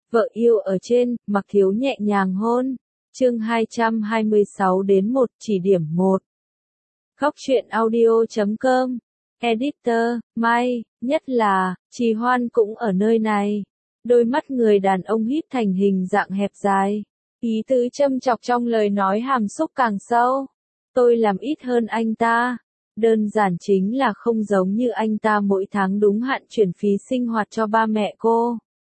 Vợ yêu ở trên, Mặc Thiếu nhẹ nhàng hôn. Chương 226 đến 1 chỉ điểm 1. Góc truyện audio.com. Editor, Mai, nhất là, Trì Hoan cũng ở nơi này. Đôi mắt người đàn ông híp thành hình dạng hẹp dài. Ý tứ châm chọc trong lời nói hàm xúc càng sâu. Tôi làm ít hơn anh ta. Đơn giản chính là không giống như anh ta mỗi tháng đúng hạn chuyển phí sinh hoạt cho ba mẹ cô.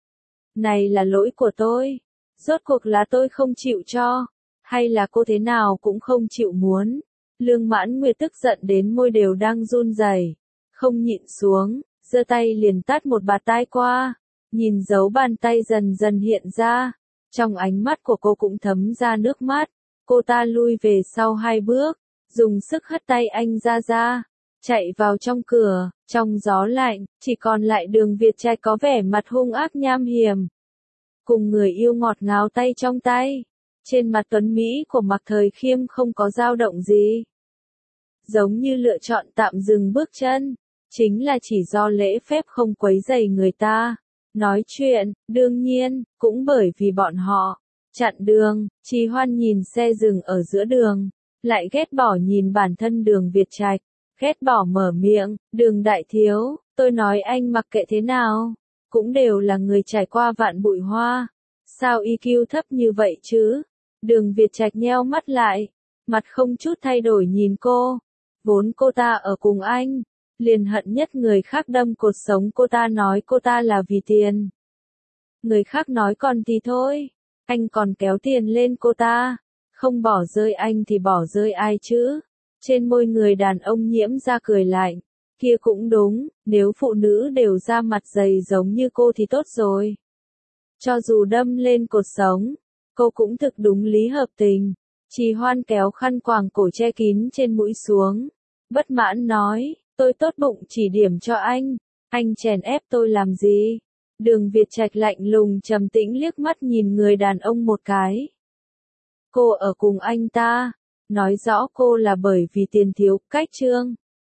Này là lỗi của tôi. Rốt cuộc là tôi không chịu cho. Hay là cô thế nào cũng không chịu muốn. Lương Mãn Nguyệt tức giận đến môi đều đang run rẩy, không nhịn xuống, giơ tay liền tát một bạt tai qua. Nhìn dấu bàn tay dần dần hiện ra. Trong ánh mắt của cô cũng thấm ra nước mắt. Cô ta lui về sau 2 bước, dùng sức hất tay anh ra, chạy vào trong cửa. Trong gió lạnh, chỉ còn lại Đường Việt Trạch có vẻ mặt hung ác nham hiểm. Cùng người yêu ngọt ngào tay trong tay. Trên mặt tuấn Mỹ của Mạc Thời Khiêm không có dao động gì. Giống như lựa chọn tạm dừng bước chân. Chính là chỉ do lễ phép không quấy rầy người ta. Nói chuyện, đương nhiên, cũng bởi vì bọn họ chặn đường. Trì Hoan nhìn xe dừng ở giữa đường, lại ghét bỏ nhìn bản thân Đường Việt Trạch, ghét bỏ mở miệng, Đường đại thiếu, tôi nói anh mặc kệ thế nào, cũng đều là người trải qua vạn bụi hoa, sao EQ thấp như vậy chứ? Đường Việt Trạch nheo mắt lại, mặt không chút thay đổi nhìn cô, vốn cô ta ở cùng anh, liền hận nhất người khác đâm cột sống cô ta, nói cô ta là vì tiền. Người khác nói còn thì thôi, anh còn kéo tiền lên cô ta, không bỏ rơi anh thì bỏ rơi ai chứ? Trên môi người đàn ông nhiễm ra cười lạnh, kia cũng đúng, nếu phụ nữ đều ra mặt dày giống như cô thì tốt rồi. Cho dù đâm lên cột sống, cô cũng thực đúng lý hợp tình. Trì Hoan kéo khăn quàng cổ che kín trên mũi xuống, bất mãn nói, tôi tốt bụng chỉ điểm cho anh chèn ép tôi làm gì? Đường Việt Trạch lạnh lùng trầm tĩnh liếc mắt nhìn người đàn ông một cái. Cô ở cùng anh ta, nói rõ cô là bởi vì tiền thiếu, cách trương.